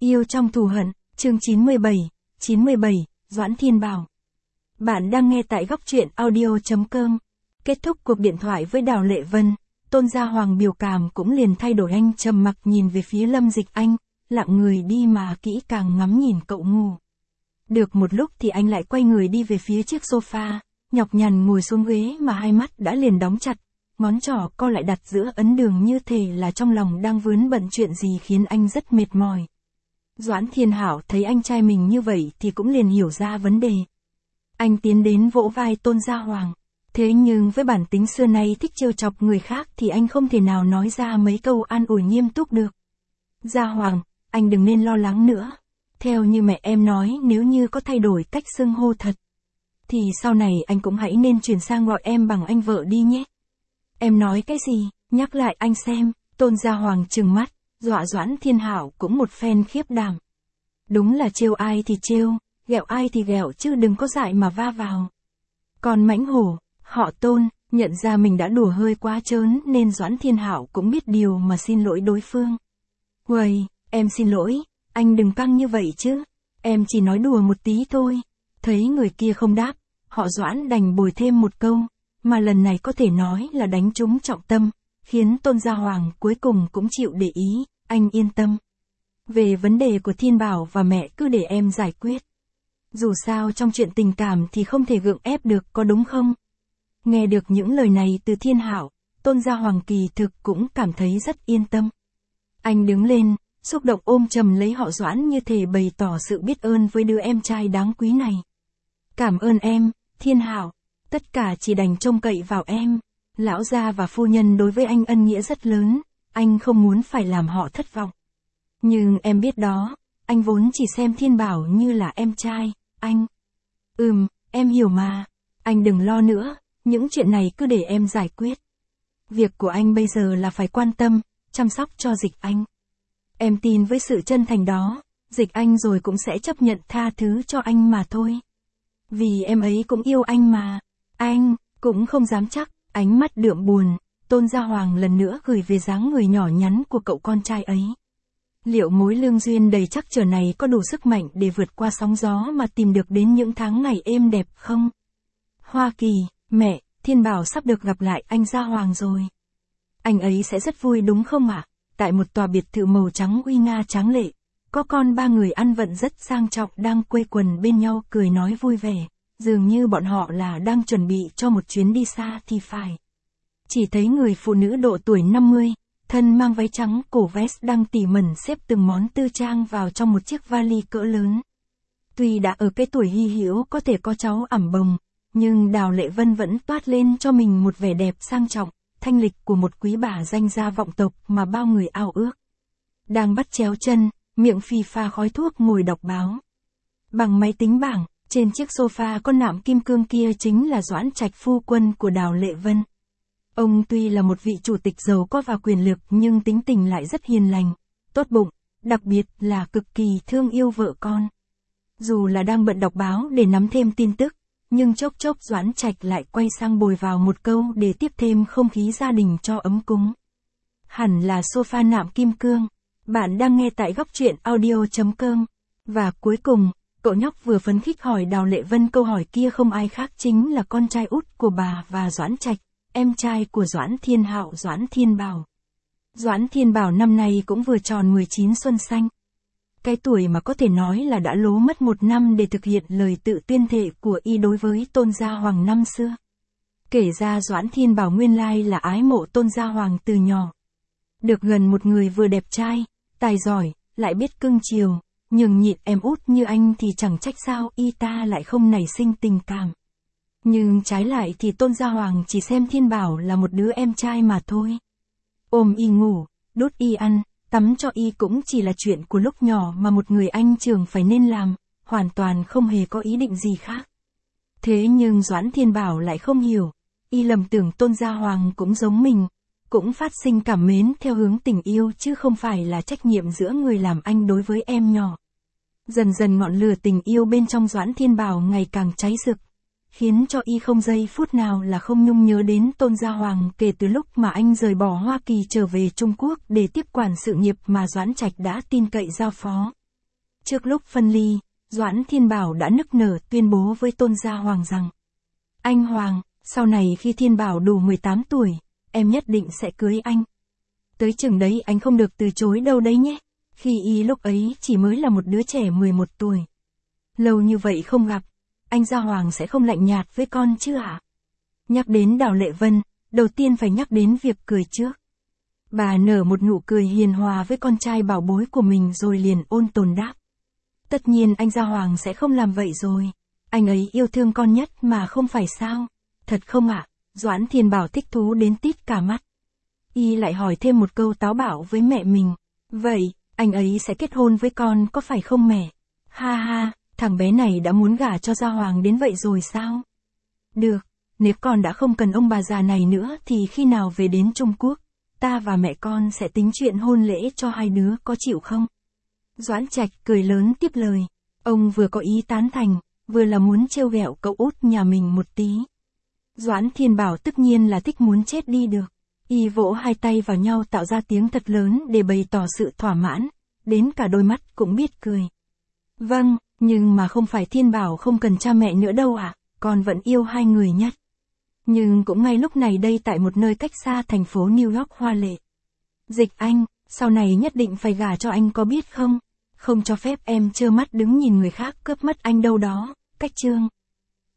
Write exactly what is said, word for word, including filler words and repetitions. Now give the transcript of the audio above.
Yêu trong thù hận, chương chín mươi bảy, chín mươi bảy, Doãn Thiên Bảo. Bạn đang nghe tại góc truyện audio chấm com. Kết thúc cuộc điện thoại với Đào Lệ Vân, Tôn Gia Hoàng biểu cảm cũng liền thay đổi, anh trầm mặc nhìn về phía Lâm Dịch Anh, lặng người đi mà kỹ càng ngắm nhìn cậu ngủ. Được một lúc thì anh lại quay người đi về phía chiếc sofa, nhọc nhằn ngồi xuống ghế mà hai mắt đã liền đóng chặt, ngón trỏ co lại đặt giữa ấn đường như thể là trong lòng đang vướng bận chuyện gì khiến anh rất mệt mỏi. Doãn Thiên Hảo thấy anh trai mình như vậy thì cũng liền hiểu ra vấn đề. Anh tiến đến vỗ vai Tôn Gia Hoàng. Thế nhưng với bản tính xưa nay thích trêu chọc người khác thì anh không thể nào nói ra mấy câu an ủi nghiêm túc được. Gia Hoàng, anh đừng nên lo lắng nữa. Theo như mẹ em nói, nếu như có thay đổi cách xưng hô thật, thì sau này anh cũng hãy nên chuyển sang gọi em bằng anh vợ đi nhé. Em nói cái gì, nhắc lại anh xem. Tôn Gia Hoàng trừng mắt, dọa Doãn Thiên Hảo cũng một phen khiếp đảm. Đúng là trêu ai thì trêu, ghẹo ai thì ghẹo chứ đừng có dại mà va vào. Còn mãnh hổ, họ Tôn, nhận ra mình đã đùa hơi quá trớn nên Doãn Thiên Hảo cũng biết điều mà xin lỗi đối phương. Uầy, em xin lỗi, anh đừng căng như vậy chứ, em chỉ nói đùa một tí thôi. Thấy người kia không đáp, họ Doãn đành bồi thêm một câu, mà lần này có thể nói là đánh trúng trọng tâm, khiến Tôn Gia Hoàng cuối cùng cũng chịu để ý. Anh yên tâm. Về vấn đề của Thiên Bảo và mẹ cứ để em giải quyết. Dù sao trong chuyện tình cảm thì không thể gượng ép được, có đúng không? Nghe được những lời này từ Thiên Hảo, Tôn Gia Hoàng kỳ thực cũng cảm thấy rất yên tâm. Anh đứng lên, xúc động ôm chầm lấy họ Doãn như thể bày tỏ sự biết ơn với đứa em trai đáng quý này. Cảm ơn em, Thiên Hảo. Tất cả chỉ đành trông cậy vào em. Lão gia và phu nhân đối với anh ân nghĩa rất lớn, anh không muốn phải làm họ thất vọng. Nhưng em biết đó, anh vốn chỉ xem Thiên Bảo như là em trai, anh. Ừm, em hiểu mà, anh đừng lo nữa, những chuyện này cứ để em giải quyết. Việc của anh bây giờ là phải quan tâm, chăm sóc cho Dịch Anh. Em tin với sự chân thành đó, Dịch Anh rồi cũng sẽ chấp nhận tha thứ cho anh mà thôi. Vì em ấy cũng yêu anh mà, anh cũng không dám chắc. Ánh mắt đượm buồn, Tôn Gia Hoàng lần nữa gửi về dáng người nhỏ nhắn của cậu con trai ấy. Liệu mối lương duyên đầy trắc trở này có đủ sức mạnh để vượt qua sóng gió mà tìm được đến những tháng ngày êm đẹp không? Hoa Kỳ, mẹ, Thiên Bảo sắp được gặp lại anh Gia Hoàng rồi. Anh ấy sẽ rất vui đúng không ạ? Tại một tòa biệt thự màu trắng uy nga tráng lệ, có con ba người ăn vận rất sang trọng đang quây quần bên nhau cười nói vui vẻ. Dường như bọn họ là đang chuẩn bị cho một chuyến đi xa thì phải. Chỉ thấy người phụ nữ độ tuổi năm mươi, thân mang váy trắng cổ vest đang tỉ mẩn xếp từng món tư trang vào trong một chiếc vali cỡ lớn. Tuy đã ở cái tuổi hy hữu có thể có cháu ẵm bồng, nhưng Đào Lệ Vân vẫn toát lên cho mình một vẻ đẹp sang trọng, thanh lịch của một quý bà danh gia vọng tộc mà bao người ao ước. Đang bắt chéo chân, miệng phì pha khói thuốc ngồi đọc báo. Bằng máy tính bảng, trên chiếc sofa con nạm kim cương kia chính là Doãn Trạch phu quân của Đào Lệ Vân. Ông tuy là một vị chủ tịch giàu có và quyền lực nhưng tính tình lại rất hiền lành, tốt bụng, đặc biệt là cực kỳ thương yêu vợ con. Dù là đang bận đọc báo để nắm thêm tin tức, nhưng chốc chốc Doãn Trạch lại quay sang bồi vào một câu để tiếp thêm không khí gia đình cho ấm cúng. Hẳn là sofa nạm kim cương. Bạn đang nghe tại góc truyện audio chấm com. Và cuối cùng, cậu nhóc vừa phấn khích hỏi Đào Lệ Vân câu hỏi kia không ai khác chính là con trai út của bà và Doãn Trạch, em trai của Doãn Thiên Hạo, Doãn Thiên Bảo. Doãn Thiên Bảo năm nay cũng vừa tròn mười chín xuân xanh. Cái tuổi mà có thể nói là đã lố mất một năm để thực hiện lời tự tuyên thệ của y đối với Tôn Gia Hoàng năm xưa. Kể ra Doãn Thiên Bảo nguyên lai là ái mộ Tôn Gia Hoàng từ nhỏ. Được gần một người vừa đẹp trai, tài giỏi, lại biết cưng chiều, nhường nhịn em út như anh thì chẳng trách sao y ta lại không nảy sinh tình cảm. Nhưng trái lại thì Tôn Gia Hoàng chỉ xem Thiên Bảo là một đứa em trai mà thôi. Ôm y ngủ, đút y ăn, tắm cho y cũng chỉ là chuyện của lúc nhỏ mà một người anh trưởng phải nên làm, hoàn toàn không hề có ý định gì khác. Thế nhưng Doãn Thiên Bảo lại không hiểu, y lầm tưởng Tôn Gia Hoàng cũng giống mình, cũng phát sinh cảm mến theo hướng tình yêu chứ không phải là trách nhiệm giữa người làm anh đối với em nhỏ. Dần dần ngọn lửa tình yêu bên trong Doãn Thiên Bảo ngày càng cháy rực, khiến cho y không giây phút nào là không nhung nhớ đến Tôn Gia Hoàng kể từ lúc mà anh rời bỏ Hoa Kỳ trở về Trung Quốc để tiếp quản sự nghiệp mà Doãn Trạch đã tin cậy giao phó. Trước lúc phân ly, Doãn Thiên Bảo đã nức nở tuyên bố với Tôn Gia Hoàng rằng: Anh Hoàng, sau này khi Thiên Bảo đủ mười tám tuổi, em nhất định sẽ cưới anh. Tới chừng đấy anh không được từ chối đâu đấy nhé, khi y lúc ấy chỉ mới là một đứa trẻ mười một tuổi. Lâu như vậy không gặp, anh Gia Hoàng sẽ không lạnh nhạt với con chứ ạ? Nhắc đến Đào Lệ Vân, đầu tiên phải nhắc đến việc cười trước. Bà nở một nụ cười hiền hòa với con trai bảo bối của mình rồi liền ôn tồn đáp: Tất nhiên anh Gia Hoàng sẽ không làm vậy rồi. Anh ấy yêu thương con nhất mà không phải sao? Thật không ạ? Doãn Thiên Bảo thích thú đến tít cả mắt. Y lại hỏi thêm một câu táo bạo với mẹ mình: Vậy, anh ấy sẽ kết hôn với con có phải không mẹ? Ha ha, thằng bé này đã muốn gả cho Gia Hoàng đến vậy rồi sao? Được, nếu con đã không cần ông bà già này nữa thì khi nào về đến Trung Quốc, ta và mẹ con sẽ tính chuyện hôn lễ cho hai đứa, có chịu không? Doãn Trạch cười lớn tiếp lời. Ông vừa có ý tán thành, vừa là muốn trêu ghẹo cậu út nhà mình một tí. Doãn Thiên Bảo tất nhiên là thích muốn chết đi được. Y vỗ hai tay vào nhau tạo ra tiếng thật lớn để bày tỏ sự thỏa mãn, đến cả đôi mắt cũng biết cười. Vâng, nhưng mà không phải Thiên Bảo không cần cha mẹ nữa đâu ạ, à, con vẫn yêu hai người nhất. Nhưng cũng ngay lúc này đây tại một nơi cách xa thành phố New York hoa lệ. Dịch Anh, sau này nhất định phải gả cho anh có biết không? Không cho phép em trơ mắt đứng nhìn người khác cướp mất anh đâu đó. Cách chương